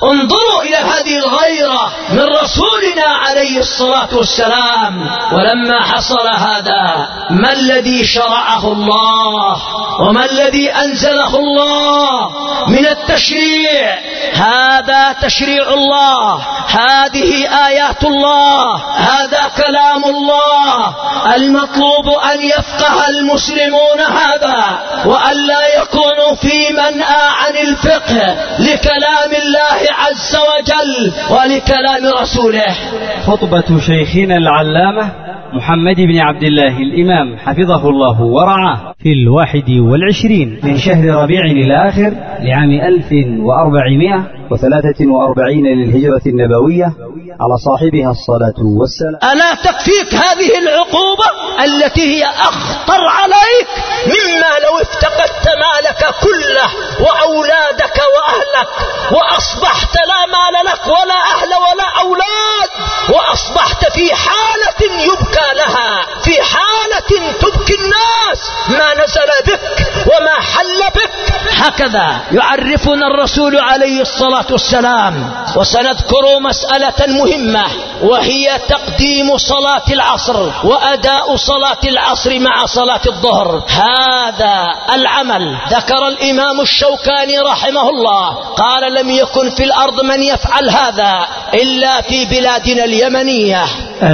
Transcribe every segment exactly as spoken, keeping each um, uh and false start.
انظروا إلى هذه الغيرة من رسولنا عليه الصلاة والسلام. ولما حصل هذا، ما الذي شرعه الله وما الذي أنزله الله من التشريع؟ هذا تشريع الله، هذه آيات الله، هذا كلام الله. المطلوب أن يفقه المسلمون هذا، وأن لا يكونوا في منأى عن الفقه لكلام الله عز وجل ولكلام رسوله. خطبة شيخنا العلامة محمد بن عبد الله الإمام حفظه الله ورعاه في الواحد والعشرين من شهر ربيع الآخر لعام ألف وأربعمائة وثلاثة وأربعين للهجرة النبوية على صاحبها الصلاة والسلام. ألا تكفيك هذه العقوبة التي هي أخطر عليك مما لو افتقدت مالك كله وأولادك وأهلك، وأصبحت لا مال لك ولا أهل ولا أولاد، وأصبحت في حالة يبكى لها، في حالة تبكي الناس ما نزل بك وما حل بك. هكذا يعرفنا الرسول عليه الصلاة والسلام. وسنذكر مسألة مهمة، وهي تقديم صلاة العصر وأداء صلاة العصر مع صلاة الظهر. هذا العمل ذكر الإمام الشوكاني رحمه الله، قال: لم يكن في الأرض من يفعل هذا إلا في بلادنا اليمنية.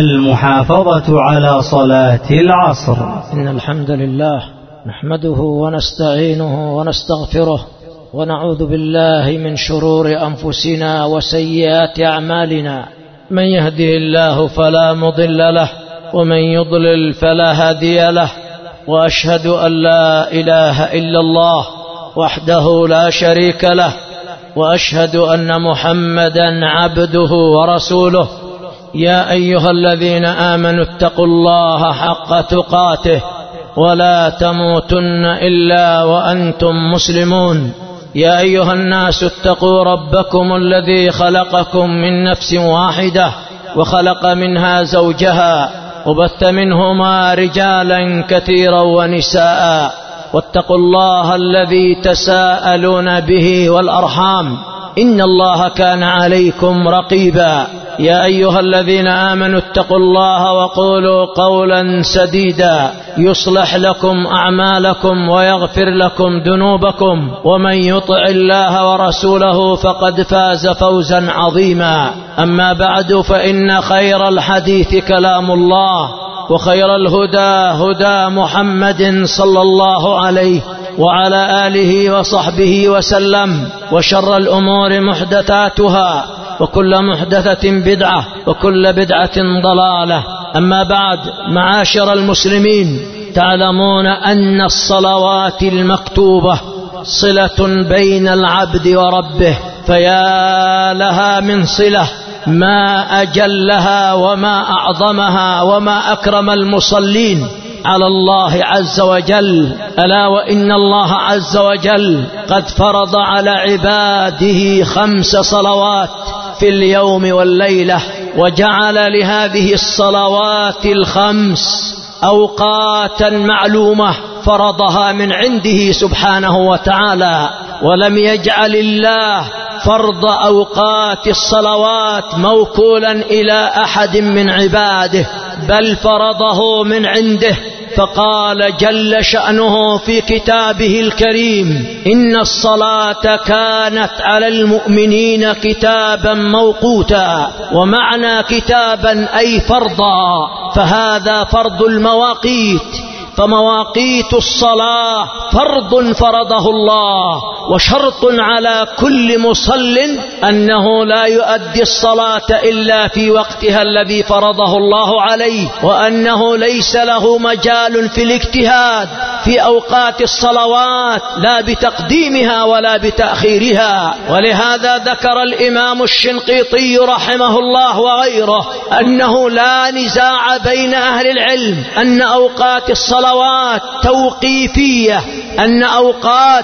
المحافظة على صلاة العصر. إن الحمد لله نحمده ونستعينه ونستغفره، ونعوذ بالله من شرور أنفسنا وسيئات أعمالنا. من يهده الله فلا مضل له، ومن يضلل فلا هادي له. وأشهد أن لا إله إلا الله وحده لا شريك له، وأشهد أن محمدا عبده ورسوله. يا أيها الذين آمنوا اتقوا الله حق تقاته ولا تموتن إلا وأنتم مسلمون. يا أيها الناس اتقوا ربكم الذي خلقكم من نفس واحدة، وخلق منها زوجها، وبث منهما رجالا كثيرا ونساء. واتقوا الله الذي تساءلون به والأرحام، إن الله كان عليكم رقيبا. يا أيها الذين آمنوا اتقوا الله وقولوا قولا سديدا يصلح لكم أعمالكم ويغفر لكم ذنوبكم، ومن يطع الله ورسوله فقد فاز فوزا عظيما. أما بعد، فإن خير الحديث كلام الله، وخير الهدى هدى محمد صلى الله عليه وعلى آله وصحبه وسلم. وشر الأمور محدثاتها، وكل محدثة بدعة، وكل بدعة ضلالة. أما بعد، معاشر المسلمين، تعلمون أن الصلوات المكتوبة صلة بين العبد وربه، فيا لها من صلة، ما أجلها وما أعظمها وما أكرم المصلين على الله عز وجل. ألا وإن الله عز وجل قد فرض على عباده خمس صلوات في اليوم والليلة، وجعل لهذه الصلوات الخمس أوقاتا معلومة فرضها من عنده سبحانه وتعالى. ولم يجعل الله فرض أوقات الصلوات موكولا إلى أحد من عباده، بل فرضه من عنده. فقال جل شأنه في كتابه الكريم: إن الصلاة كانت على المؤمنين كتابا موقوتا. ومعنى كتابا أي فرضا، فهذا فرض المواقيت. فمواقيت الصلاة فرض فرضه الله، وشرط على كل مصل أنه لا يؤدي الصلاة إلا في وقتها الذي فرضه الله عليه، وأنه ليس له مجال في الاجتهاد في أوقات الصلوات، لا بتقديمها ولا بتأخيرها. ولهذا ذكر الإمام الشنقيطي رحمه الله وغيره أنه لا نزاع بين أهل العلم أن أوقات الصلوات توقيفية، أن أوقات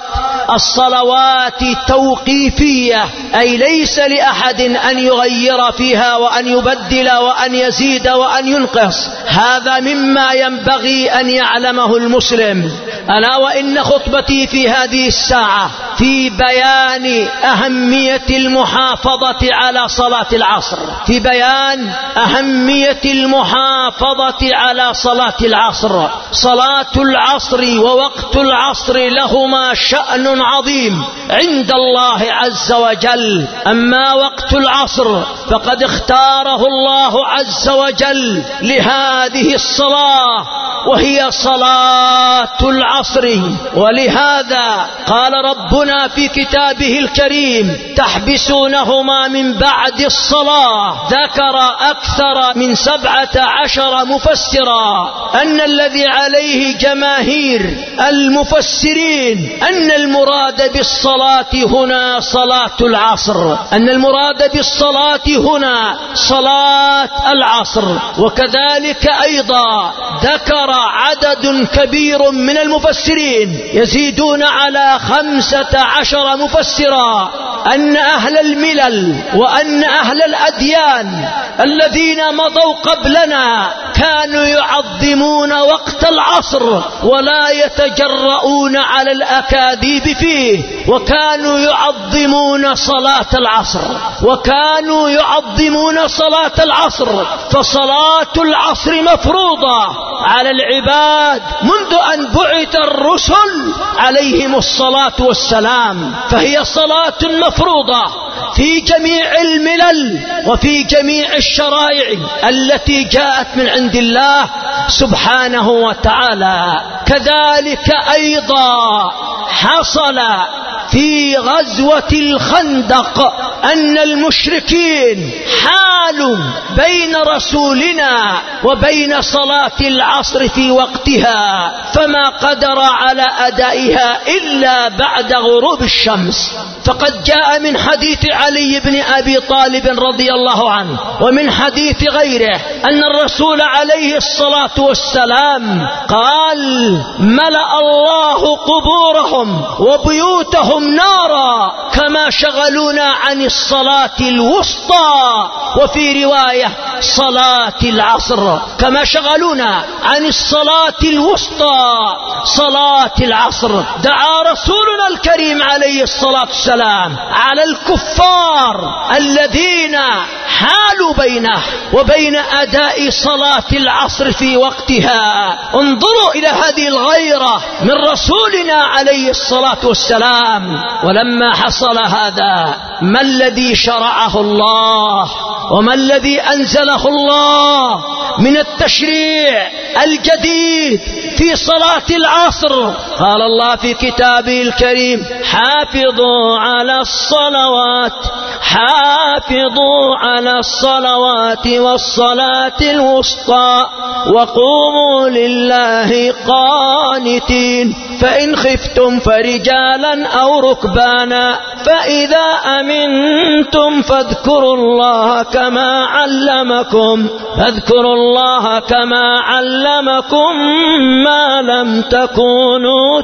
الصلوات توقيفية، أي ليس لأحد أن يغير فيها وأن يبدل وأن يزيد وأن ينقص. هذا مما ينبغي أن يعلمه المسلم. ألا وإن خطبتي في هذه الساعة في بيان أهمية المحافظة على صلاة العصر، في بيان أهمية المحافظة على صلاة العصر. صلاة العصر ووقت العصر لهما شأن عظيم عند الله عز وجل. أما وقت العصر فقد اختاره الله عز وجل لهذه الصلاة، وهي صلاة العصر. ولهذا قال ربنا في كتابه الكريم: تحبسونهما من بعد الصلاة. ذكر أكثر من سبعة عشر مفسرا أن الذي عليه جماهير المفسرين أن المراد بالصلاة هنا صلاة العصر، أن المراد بالصلاة هنا صلاة العصر. وكذلك أيضا ذكر عدد كبير من المفسرين يزيدون على خمسة عشر مفسرا أن أهل الملل وأن أهل الأديان الذين مضوا قبلنا كانوا يعظمون وقت العصر ولا يتجرؤون على الأكاذيب فيه، وكانوا يعظمون صلاة العصر وكانوا يعظمون صلاة العصر. فصلاة العصر مفروضة على العباد منذ أن بعث الرسل عليهم الصلاة والسلام، فهي صلاة مفروضة في جميع الملل وفي جميع الشرائع التي جاءت من عند الله سبحانه وتعالى. كذلك أيضا حصل في غزوة الخندق أن المشركين حالوا بين رسولنا وبين صلاة العصر في وقتها، فما قدر على أدائها إلا بعد غروب الشمس. فقد جاء من حديث علي بن أبي طالب رضي الله عنه ومن حديث غيره أن الرسول عليه الصلاة والسلام قال: ملأ الله قبورهم وبيوتهم نارا كما شغلونا عن الصلاة الوسطى، وفي رواية صلاة العصر، كما شغلونا عن الصلاة الوسطى صلاة العصر. دعا رسولنا الكريم عليه الصلاة والسلام على الكفار الذين حالوا بينه وبين أداء صلاة العصر في وقتها. انظروا إلى هذه الغيرة من رسولنا عليه الصلاة والسلام. ولما حصل هذا ما الذي شرعه الله وما الذي أنزله الله من التشريع الجديد في صلاة العصر؟ قال الله في كتابه الكريم: حافظوا على الصلوات حافظوا على الصلوات والصلاة الوسطى وقوموا لله قانتين، فإن خفتم فرجالا أو ركبانا فإذا أمنتم فاذكروا الله كما علمكم فاذكروا الله كما علمكم ما لم تكونوا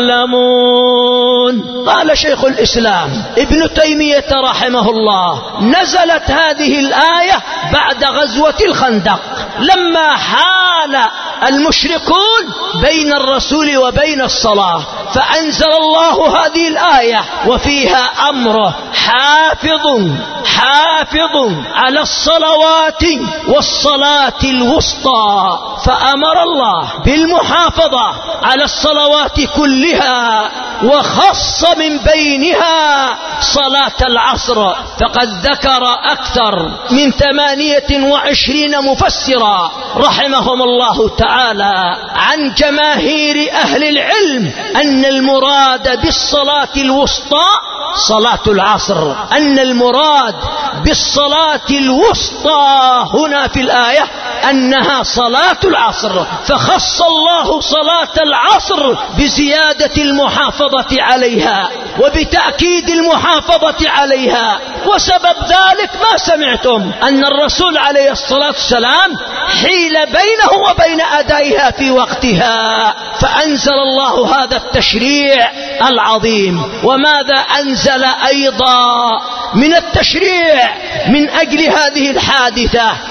تعلمون. قال شيخ الإسلام ابن تيمية رحمه الله: نزلت هذه الآية بعد غزوة الخندق لما حال المشركون بين الرسول وبين الصلاة، فأنزل الله هذه الآية وفيها أمره: حافظوا حافظوا على الصلوات والصلاة الوسطى. فأمر الله بالمحافظة على الصلوات كلها وخص من بينها صلاة العصر. فقد ذكر أكثر من ثمانية وعشرين مفسرا رحمهم الله تعالى عن جماهير أهل العلم أن المراد بالصلاة الوسطى صلاة العصر، أن المراد بالصلاة الوسطى هنا في الآية أنها صلاة العصر. فخص الله صلاة العصر بزيادة المحافظة عليها وبتأكيد المحافظة عليها. وسبب ذلك ما سمعتم أن الرسول عليه الصلاة والسلام حيل بينه وبين أدائها في وقتها، فأنزل الله هذا التشريع العظيم. وماذا أنزل أيضا من التشريع من أجل هذه الحادثة؟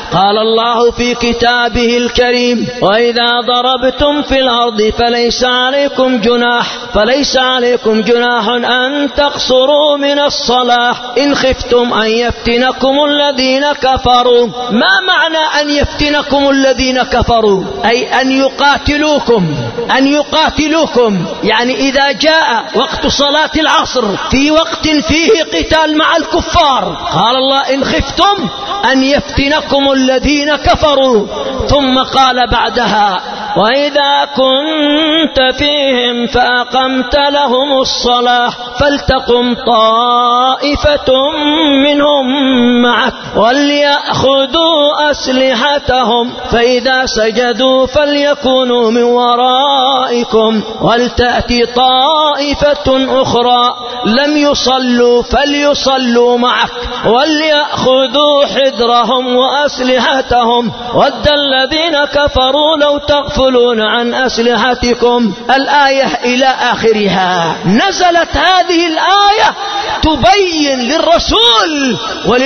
قال الله في كتابه الكريم: وإذا ضربتم في الأرض فليس عليكم جناح فليس عليكم جناح أن تقصروا من الصلاة إن خفتم أن يفتنكم الذين كفروا. ما معنى أن يفتنكم الذين كفروا؟ أي أن يقاتلوكم أن يقاتلوكم يعني إذا جاء وقت صلاة العصر في وقت فيه قتال مع الكفار، قال الله: إن خفتم أن يفتنكم الذين كفروا. ثم قال بعدها: وإذا كنت فيهم فأقمت لهم الصلاة فلتقم طائفة منهم معك وليأخذوا أسلحتهم فإذا سجدوا فليكونوا من ورائكم ولتأتي طائفة أخرى لم يصلوا فليصلوا معك وليأخذوا حذرهم وأسلحتهم ود الذين كفروا لو تغفلون عن أسلحتكم. الآية إلى آخرها. نزلت هذه الآية تبين للرسول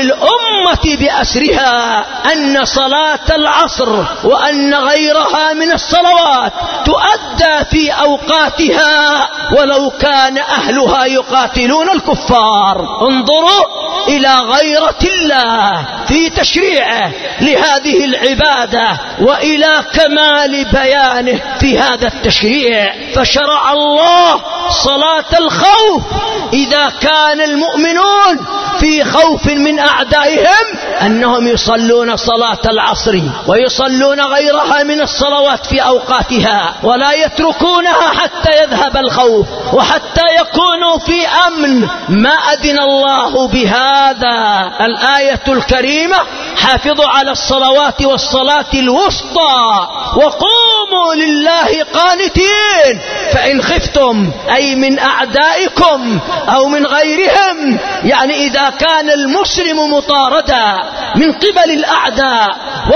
وللأمة بأسرها أن صلاة العصر وأن غيرها من الصلوات تؤدى في أوقاتها ولو كان أهلها يقاتلون الكفار. انظروا إلى غيرة الله في تشريعه لهذه العبادة وإلى كمال بيانه في هذا التشريع. فشرع الله صلاة الخوف إذا كان المؤمنون في خوف من أعدائهم أنهم يصلون صلاة العصر ويصلون غيرها من الصلوات في أوقاتها ولا يتركونها حتى يذهب الخوف وحتى يكونوا في أمن. ما أذن الله بهذا. الآية الكريمة: حافظوا على الصلوات والصلاة الوسطى وقوموا لله قانتين فإن خفتم أي من أعدائكم أو من غيرهم، يعني إذا كان المسلم مطاردا من قبل الأعداء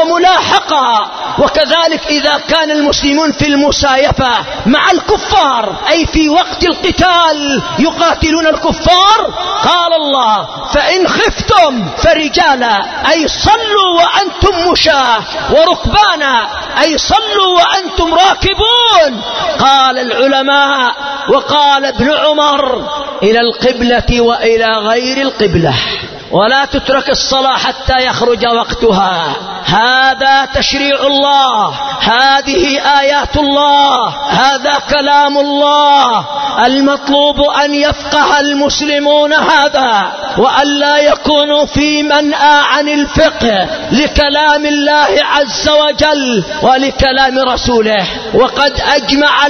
وملاحقا، وكذلك إذا كان المسلمون في المسايفة مع الكفار أي في وقت القتال يقاتلون الكفار، قال الله: فإن خفتم فرجالا أي صلوا وأنتم مشاة وركبانا أي صلوا وأنتم راكبون. قال العلماء وقال ابن عمر: إلى القبلة وإلى غير القبلة، ولا تترك الصلاة حتى يخرج وقتها. هذا تشريع الله، هذه آيات الله، هذا كلام الله. المطلوب أن يفقه المسلمون هذا وأن لا يكونوا في منأى عن الفقه لكلام الله عز وجل ولكلام رسوله. وقد أجمع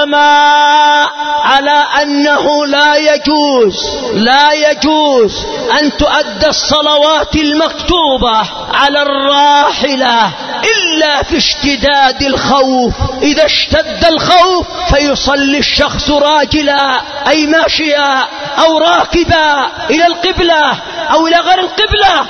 العلماء على أنه لا يجوز لا يجوز أن تؤدى الصلوات المكتوبة على الراحلة إلا في اشتداد الخوف. إذا اشتد الخوف فيصلي الشخص راجلا أي ماشيا أو راكبا إلى القبلة أو إلى غير القبلة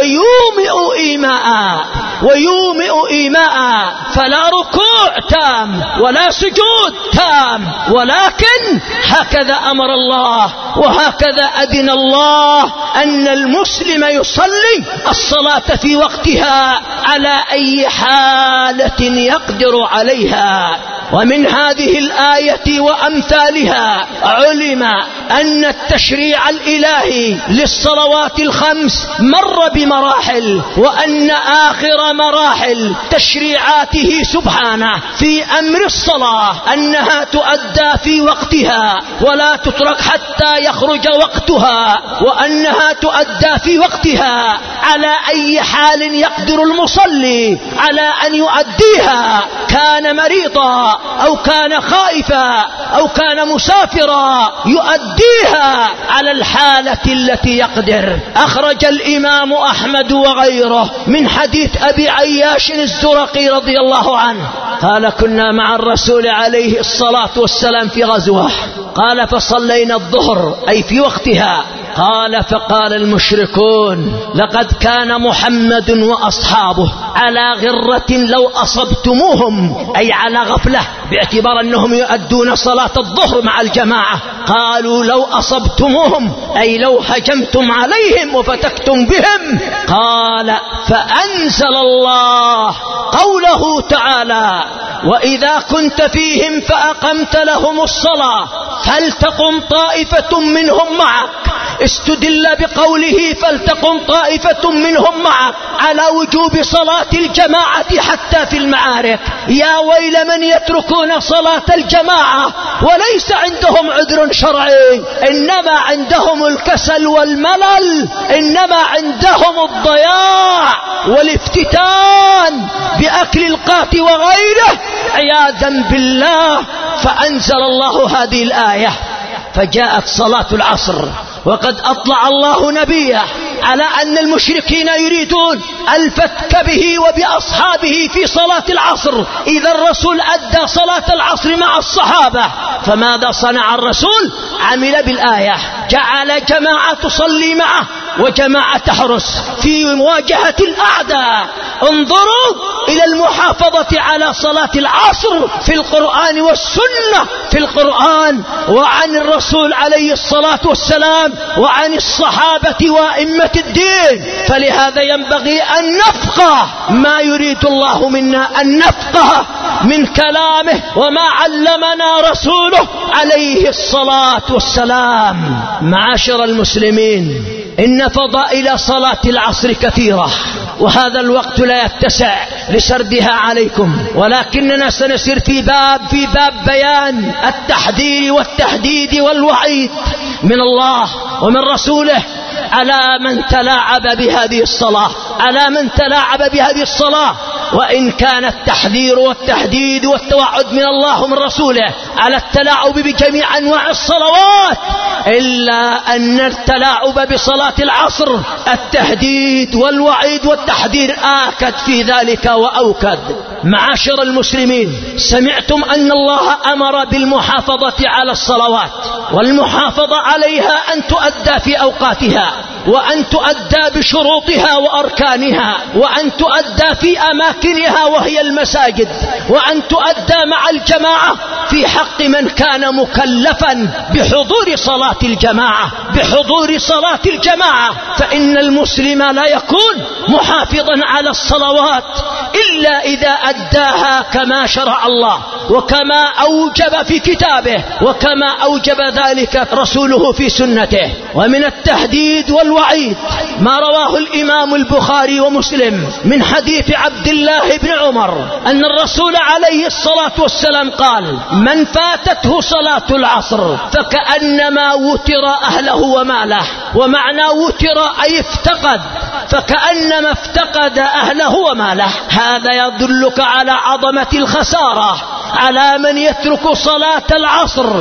ويومئ إيماء ويومئ إيماء فلا ركوع تام ولا سجود تام، ولكن هكذا أمر الله وهكذا أذن الله أن المسلم يصلي الصلاة في وقتها على أي حالة يقدر عليها. ومن هذه الآية وأمثالها علم أن التشريع الإلهي للصلوات الخمس مر بمراحل، وأن آخر مراحل تشريعاته سبحانه في أمر الصلاة أنها تؤدى في وقتها ولا تترك حتى يخرج وقتها، وأنها تؤدى في وقتها على أي حال يقدر المصلي على أن يؤديها، كان مريضا أو كان خائفا أو كان مسافرا يؤديها على الحالة التي يقدر. أخرج الإمام أحمد وغيره من حديث أبي عياش الزرقي رضي الله عنه قال: كنا مع الرسول عليه الصلاة والسلام في غزوة، قال: فصلينا الظهر أي في وقتها، قال فقال المشركون لقد كان محمد وأصحابه على غرة لو أصبتموهم، أي على غفلة باعتبار أنهم يؤدون صلاة الظهر مع الجماعة. قالوا لو أصبتموهم أي لو هجمتم عليهم وفتكتم بهم. قال فأنزل الله قوله تعالى وإذا كنت فيهم فأقمت لهم الصلاة فلتقم طائفة منهم معك. استدل بقوله فلتقم طائفة منهم معك على وجوب صلاة الجماعة حتى في المعارك. يا ويل من يتركون صلاة الجماعة وليس عندهم عذر شرعي، إنما عندهم الكسل والملل، إنما عندهم الضياع والافتتان بأكل القات وغيره عياذا بالله. فأنزل الله هذه الآية فجاءت صلاة العصر، وقد أطلع الله نبيه على أن المشركين يريدون الفتك به وبأصحابه في صلاة العصر. إذا الرسول أدى صلاة العصر مع الصحابة، فماذا صنع الرسول؟ عمل بالآية، جعل جماعة تصلي معه وجماعة تحرس في مواجهة الأعداء. انظروا إلى المحافظة على صلاة العصر في القرآن والسنة، في القرآن وعن الرسول عليه الصلاة والسلام وعن الصحابة وأئمة الدين. فلهذا ينبغي أن نفقه ما يريد الله منا، أن نفقه من كلامه وما علمنا رسوله عليه الصلاة والسلام. معاشر المسلمين، إن فضائل صلاة العصر كثيرة، وهذا الوقت لا يتسع لسردها عليكم، ولكننا سنسير في باب في باب بيان التحذير والتهديد والوعيد من الله ومن رسوله على من تلاعب بهذه الصلاة، على من تلاعب بهذه الصلاة. وإن كان التحذير والتهديد والتوعد من الله ومن رسوله على التلاعب بجميع أنواع الصلوات، إلا أن التلاعب بصلاة العصر التهديد والوعيد والتحذير آكد في ذلك وأوكد. معاشر المسلمين، سمعتم أن الله أمر بالمحافظة على الصلوات، والمحافظة عليها أن تؤدى في أوقاتها، وأن تؤدى بشروطها وأركانها، وأن تؤدى في أماكنها وهي المساجد، وأن تؤدى مع الجماعة في حق من كان مكلفا بحضور صلاة الجماعة، بحضور صلاة الجماعة. فإن المسلم لا يكون محافظا على الصلوات إلا إذا أداها كما شرع الله وكما أوجب في كتابه وكما أوجب ذلك رسوله في سنته. ومن التهديد والوعيد ما رواه الإمام البخاري ومسلم من حديث عبد الله بن عمر أن الرسول عليه الصلاة والسلام قال: من فاتته صلاة العصر فكأنما وتر أهله وماله. ومعنى وتر أي افتقد، فكأنما افتقد أهله وماله. هذا يدلك على عظمة الخسارة على من يترك صلاة العصر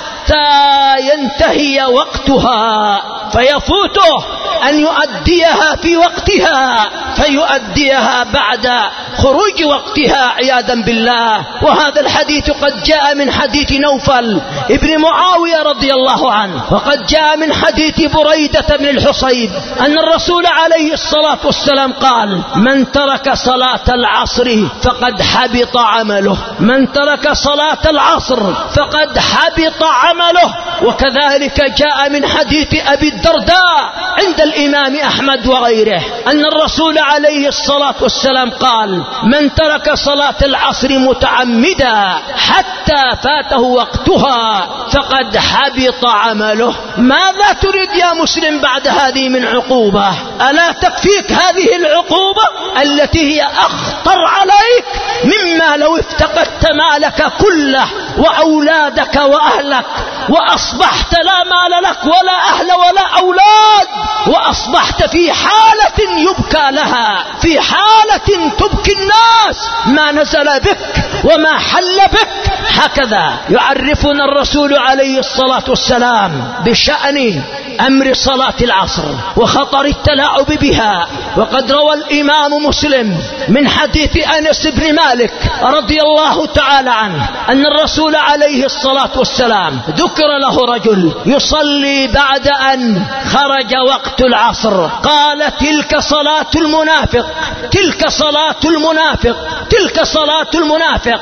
حتى ينتهي وقتها فيفوته أن يؤديها في وقتها، فيؤديها بعد خروج وقتها عياذا بالله. وهذا الحديث قد جاء من حديث نوفل ابن معاوية رضي الله عنه، وقد جاء من حديث بريدة بن الحصيب أن الرسول عليه الصلاة والسلام قال: من ترك صلاة العصر فقد حبط عمله، من ترك صلاة العصر فقد حبط عمله. وكذلك جاء من حديث أبي الدرداء عند الإمام أحمد وغيره أن الرسول عليه الصلاة والسلام قال: من ترك صلاة العصر متعمدا حتى فاته وقتها فقد حبط عمله. ماذا تريد يا مسلم بعد هذه من عقوبة؟ ألا تكفيك هذه العقوبة التي هي أخطر عليك مما لو افتقدت مالك كله وأولادك وأهلك، وأصبحت لا مال لك ولا أهل ولا أولاد، وأصبحت في حالة يبكى لها، في حالة تبكي الناس ما نزل بك وما حل بك. هكذا يعرفنا الرسول عليه الصلاة والسلام بشأن أمر صلاة العصر وخطر التلاعب بها وقد روى الإمام مسلم من حديث أنس بن مالك رضي الله تعالى عنه أن الرسول عليه الصلاة والسلام ذكر له رجل يصلي بعد أن خرج وقت العصر، قال تلك صلاة المنافق، تلك صلاة المنافق، تلك صلاة المنافق،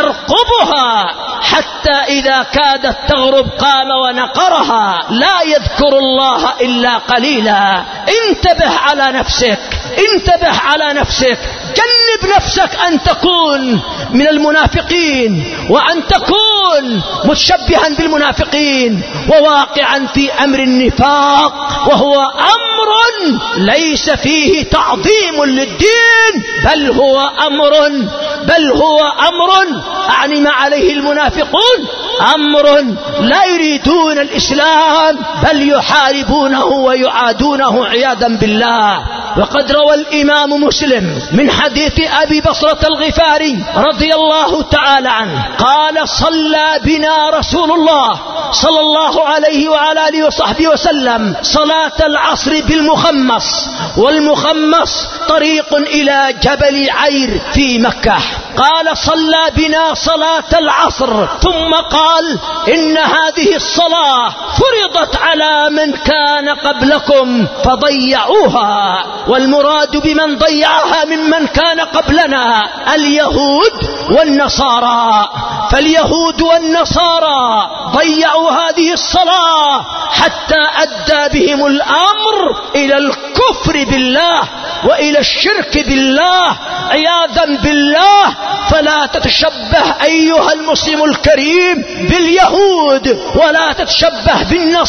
يرقبها حتى إذا كادت تغرب قال ونقرها، لا يذكر الله إلا قليلا. انتبه على نفسك، انتبه على نفسك، جنب نفسك أن تكون من المنافقين وأن تكون متشبها بالمنافقين وواقعا في أمر النفاق، وهو أمر ليس فيه تعظيم للدين، بل هو أمر بل هو أمر أعني ما عليه المنافقون، أمر لا يريدون الإسلام بل يحاربونه ويعادونه عياذا بالله. وقد روى الإمام مسلم من حديث أبي بصرة الغفاري رضي الله تعالى عنه قال صلى بنا رسول الله صلى الله عليه وعلى آله وصحبه وسلم صلاة العصر بالمخمص، والمخمص طريق إلى جبل عير في مكة. قال صلى بنا صلاة العصر ثم قال إن هذه الصلاة فرضت على من كان قبلكم فضيعوها، والمراد بمن ضيعها ممن كان قبلنا اليهود والنصارى، فاليهود والنصارى ضيعوا هذه الصلاة حتى أدى بهم الأمر إلى الكفر بالله وإلى الشرك بالله عياذا بالله. فلا تتشبه أيها المسلم الكريم باليهود ولا تتشبه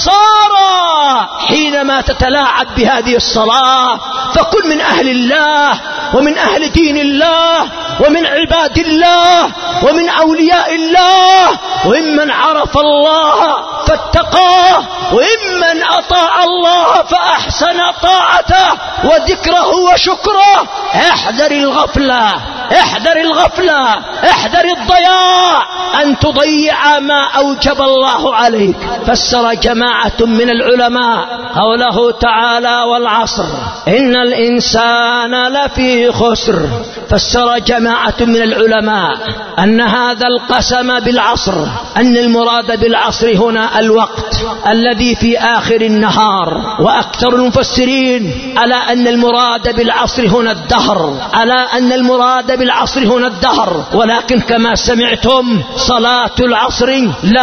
بالنصارى حينما تتلاعب بهذه الصلاة، فكن من أهل الله ومن أهل دين الله ومن عباد الله ومن أولياء الله، وممن عرف الله فاتقاه، وممن أطاع الله فأحسن طاعته وذكره وشكره. احذر الغفلة، احذر الغفلة، احذر الضياع، أن تضيع ما أوجب الله عليك. فسر جماعة من العلماء قوله تعالى والعصر إن الإنسان لفي خسر، فسر جماعة من العلماء أن هذا القسم بالعصر أن المراد بالعصر هنا الوقت الذي في آخر النهار، وأكثر المفسرين على أن المراد بالعصر هنا الدهر، على أن المراد بالعصر هنا الدهر. ولكن كما سمعتم صلاة العصر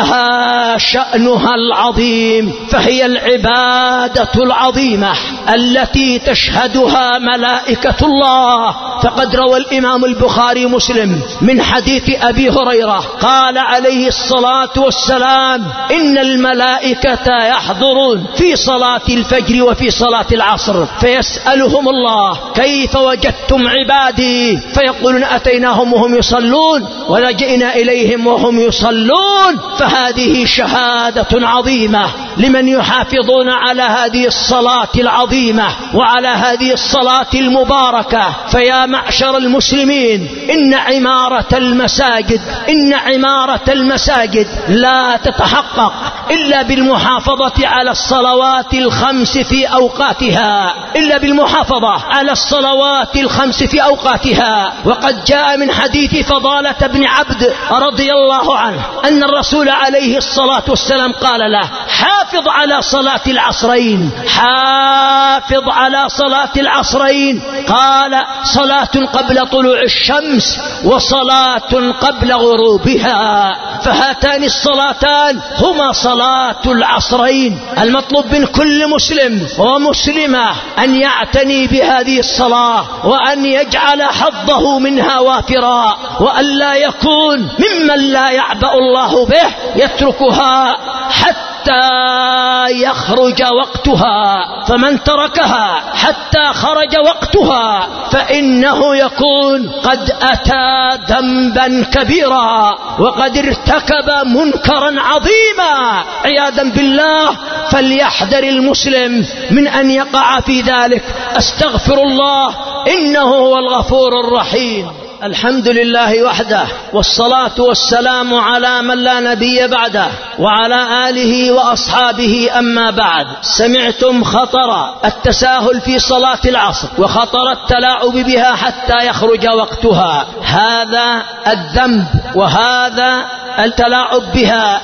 لها شأنها العظيم، فهي العبادة العظيمة التي تشهدها ملائكة الله. فقد روى الإمام البخاري مسلم من حديث أبي هريرة قال عليه الصلاة والسلام إن الملائكة يحضرون في صلاة الفجر وفي صلاة العصر فيسألهم الله كيف وجدتم عبادي، فيقولون أتيناهم وهم يصلون ولجئنا إليهم وهم يصلون. فهذه شهادة عظيمة لمن يحافظون على هذه الصلاة العظيمة وعلى هذه الصلاة المباركة. فيا معشر المسلمين إن عمارة المساجد إن عمارة المساجد لا تتحقق إلا بالمحافظة على الصلوات الخمس في أوقاتها، إلا بالمحافظة على الصلوات الخمس في أوقاتها. وقد جاء من حديث فضالة بن عبد رضي الله عنه أن الرسول عليه الصلاة والسلام قال له حافظ على صلاة العصرين، حافظ على صلاة العصرين. قال صلاة قبل طلوع الشمس وصلاة قبل غروبها، فهاتان الصلاتان هما صلاة العصرين. المطلوب من كل مسلم ومسلمة أن يعتني بهذه الصلاة وأن يجعل حظه منها وافرا، وأن لا يكون ممن لا يعبأ الله به يتركها حتى يخرج وقتها. فمن تركها حتى خرج وقتها فإنه يكون قد أتى ذنبا كبيرا وقد ارتكب منكرا عظيما عياذا بالله. فليحذر المسلم من أن يقع في ذلك. أستغفر الله إنه هو الغفور الرحيم. الحمد لله وحده، والصلاة والسلام على من لا نبي بعده، وعلى آله وأصحابه. أما بعد، سمعتم خطر التساهل في صلاة العصر وخطر التلاعب بها حتى يخرج وقتها. هذا الذنب وهذا التلاعب بها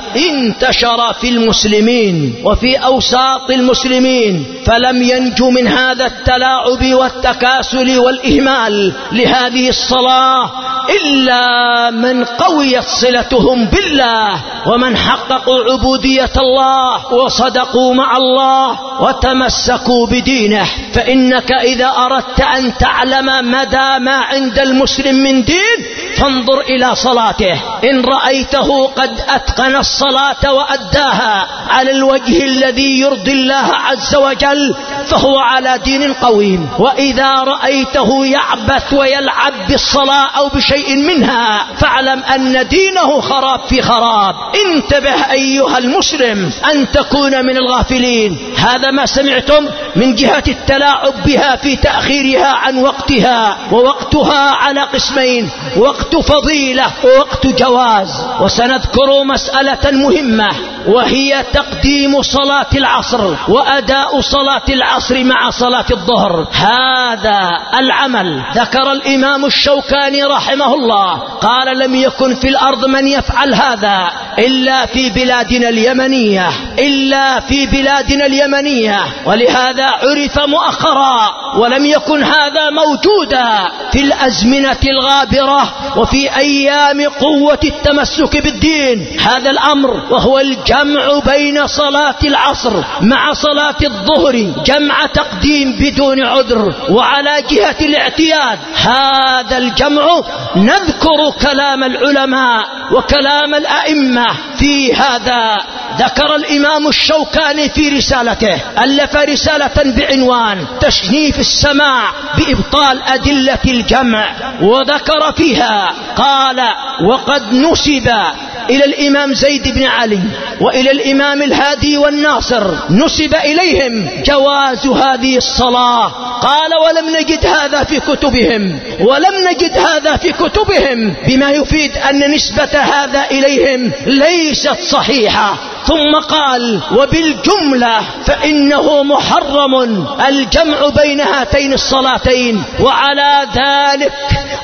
انتشر في المسلمين وفي أوساط المسلمين، فلم ينجو من هذا التلاعب والتكاسل والإهمال لهذه الصلاة إلا من قويت صلتهم بالله، ومن حققوا عبودية الله وصدقوا مع الله وتمسكوا بدينه. فإنك إذا أردت أن تعلم مدى ما عند المسلم من دين فانظر إلى صلاته. إن رأيته قد أتقن الصلاة وأداها على الوجه الذي يرضي الله عز وجل فهو على دين قويم، وإذا رأيته يعبث ويلعب بالصلاة أو بشيء منها فاعلم أن دينه خراب في خراب. انتبه أيها المسلم أن تكون من الغافلين. هذا ما سمعتم من جهة التلاعب بها في تأخيرها عن وقتها، ووقتها على قسمين: وقت فضيلة ووقت جواز. وسنذكر مسألة مهمة وهي تقديم صلاة العصر وأداء صلاة العصر مع صلاة الظهر. هذا العمل ذكر الإمام الشوكاني رحمه الله قال: لم يكن في الأرض من يفعل هذا إلا في بلادنا اليمنية إلا في بلادنا اليمنية ولهذا عرف مؤخرا، ولم يكن هذا موجودا في الأزمنة الغابرة وفي أيام قوة التمسك بالدين. هذا الأمر وهو الجمع بين صلاة العصر مع صلاة الظهر جمع تقديم بدون عذر وعلى جهة الاعتياد. هذا الجمع نذكر كلام العلماء وكلام الأئمة في هذا. ذكر الإمام الشوكاني في رسالته، ألف رسالة بعنوان تشنيف السماع بإبطال أدلة الجمع، وذكر فيها قال: وقد نسب إلى الإمام زيد بن علي وإلى الإمام الهادي والناصر نسب إليهم جواز هذه الصلاة. قال: ولم نجد هذا في كتبهم ولم نجد هذا في كتبهم بما يفيد أن نسبة هذا إليهم ليست صحيحة. ثم قال: وبالجملة فإنه محرم الجمع بين هاتين الصلاتين، وعلى ذلك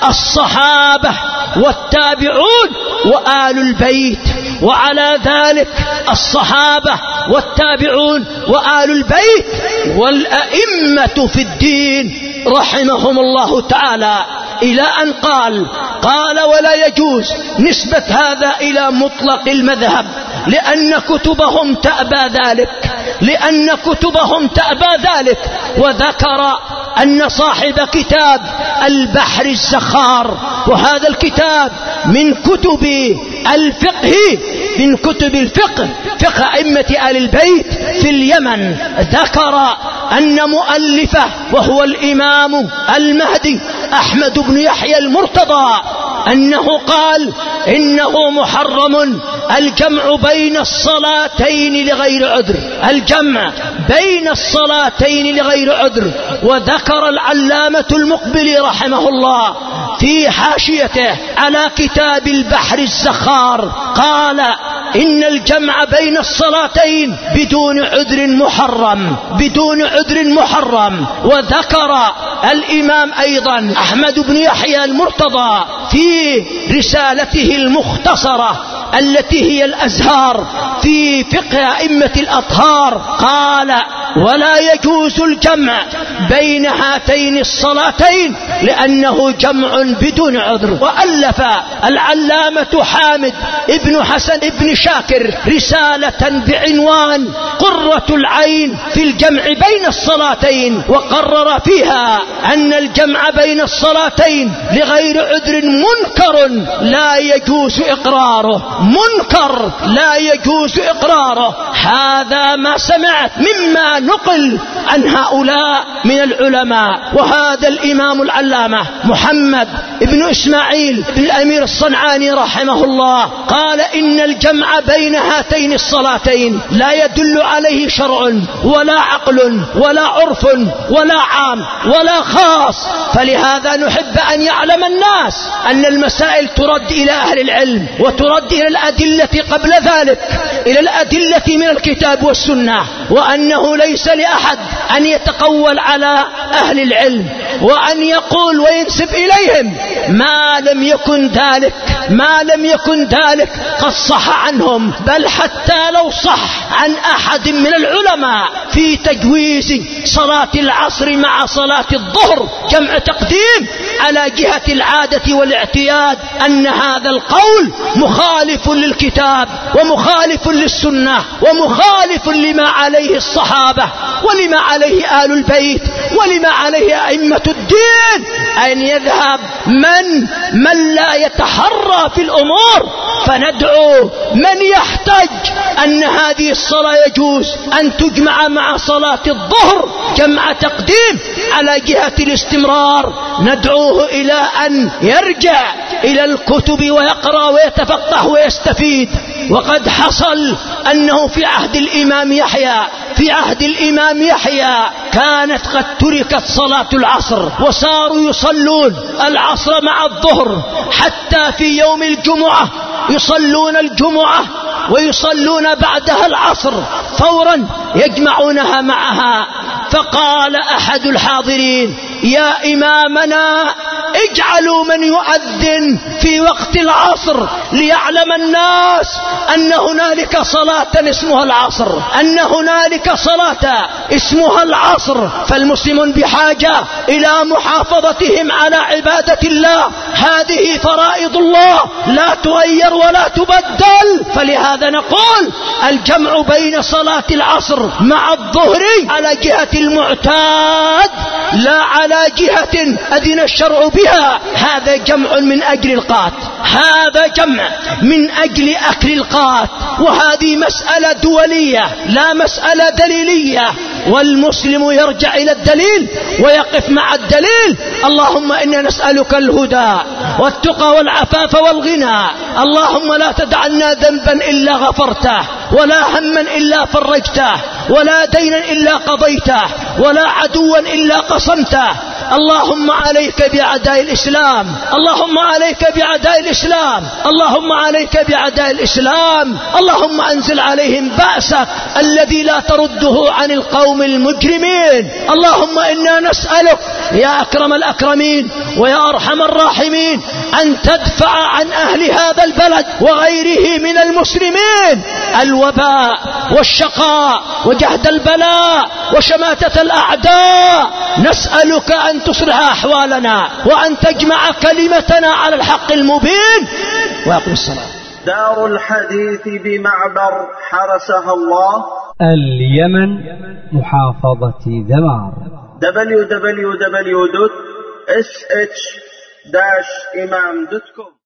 الصحابة والتابعون وآل البيت وعلى ذلك الصحابة والتابعون وآل البيت والأئمة في الدين رحمهم الله تعالى، إلى أن قال قال ولا يجوز نسبة هذا إلى مطلق المذهب لأن كتبهم تأبى ذلك لأن كتبهم تأبى ذلك وذكر أن صاحب كتاب البحر الزخار، وهذا الكتاب من كتب الفقه من كتب الفقه فقه أئمة آل البيت في اليمن، ذكر أن مؤلفه وهو الإمام المهدي أحمد بن يحيى المرتضى أنه قال إنه محرم الجمع بين الصلاتين لغير عذر الجمع بين الصلاتين لغير عذر. وذكر العلامة المقبلي رحمه الله في حاشيته على كتاب البحر الزخار قال إن الجمع بين الصلاتين بدون عذر محرم بدون عذر محرم. وذكر الإمام أيضا أحمد بن يحيى المرتضى في رسالته المختصرة التي هي الأزهار في فقه أئمة الأطهار قال ولا يجوز الجمع بين هاتين الصلاتين لأنه جمع بدون عذر. وألف العلامة حامد ابن حسن ابن شاكر رسالة بعنوان قرة العين في الجمع بين الصلاتين، وقرر فيها أن الجمع بين الصلاتين لغير عذر منكر لا يجوز إقراره منكر لا يجوز إقراره. هذا ما سمعت مما نقل عن هؤلاء من العلماء. وهذا الإمام العلامة محمد ابن إسماعيل بن الأمير الصنعاني رحمه الله قال إن الجمع بين هاتين الصلاتين لا يدل عليه شرع ولا عقل ولا عرف ولا عام ولا ولا خاص. فلهذا نحب أن يعلم الناس أن المسائل ترد إلى أهل العلم، وترد إلى الأدلة قبل ذلك، إلى الأدلة من الكتاب والسنة، وأنه ليس لأحد أن يتقول على أهل العلم وأن يقول وينسب إليهم ما لم يكن ذلك ما لم يكن ذلك قد صح عنهم. بل حتى لو صح عن أحد من العلماء في تجويز صلاة العصر مع صلاة الظهر جمع تقديم على جهة العادة والاعتياد، أن هذا القول مخالف للكتاب ومخالف للسنة ومخالف لما عليه الصحابة ولما عليه آل البيت ولما عليه أئمة الدين، أن يذهب من من لا يتحرى في الأمور. فندعو من يحتج أن هذه الصلاة يجوز أن تجمع مع صلاة الظهر جمع تقديم على جهة الاستمرار، ندعوه إلى أن يرجع إلى الكتب ويقرأ ويتفقه ويستفيد. وقد حصل أنه في عهد الإمام يحيى في عهد الإمام يحيى كانت قد تركت صلاة العصر، وصاروا يصلون العصر مع الظهر، حتى في يوم الجمعة يصلون الجمعة ويصلون بعدها العصر فورا يجمعونها معها. فقال أحد الحاضرين: يا إمامنا اجعلوا من يؤذن في وقت العصر ليعلم الناس أن هنالك صلاة اسمها العصر أن هنالك صلاة اسمها العصر. فالمسلمون بحاجة إلى محافظتهم على عبادة الله، هذه فرائض الله لا تغير ولا تبدل. فلهذا نقول الجمع بين صلاة العصر مع الظهر على جهة المعتاد لا على جهة أذن الشرع بها، هذا جمع من أجل القات هذا جمع من أجل أكل القات، وهذه مسألة دولية لا مسألة دليلية. والمسلم يرجع إلى الدليل ويقف مع الدليل. اللهم إنا نسألك الهدى والتقى والعفاف والغنى. اللهم لا تدع لنا ذنبا إلا غفرته، ولا هما إلا فرجته، ولا دينا إلا قضيته، ولا عدوا إلا قصمته. اللهم عليك بأعداء الإسلام اللهم عليك بأعداء الإسلام اللهم عليك بأعداء الإسلام. اللهم أنزل عليهم بأسك الذي لا ترده عن القوم المجرمين. اللهم إنا نسألك يا أكرم الأكرمين ويا أرحم الراحمين أن تدفع عن أهل هذا البلد وغيره من المسلمين الوباء والشقاء وجهد البلاء وشماتة الأعداء. نسألك أن تصلح أحوالنا وأن تجمع كلمتنا على الحق المبين. ويقول الصلاة. دار الحديث بمعبر حرسها الله، اليمن، محافظة ذمار. دبليو دبليو دبليو دوت اس اتش داش إمام دوت كوم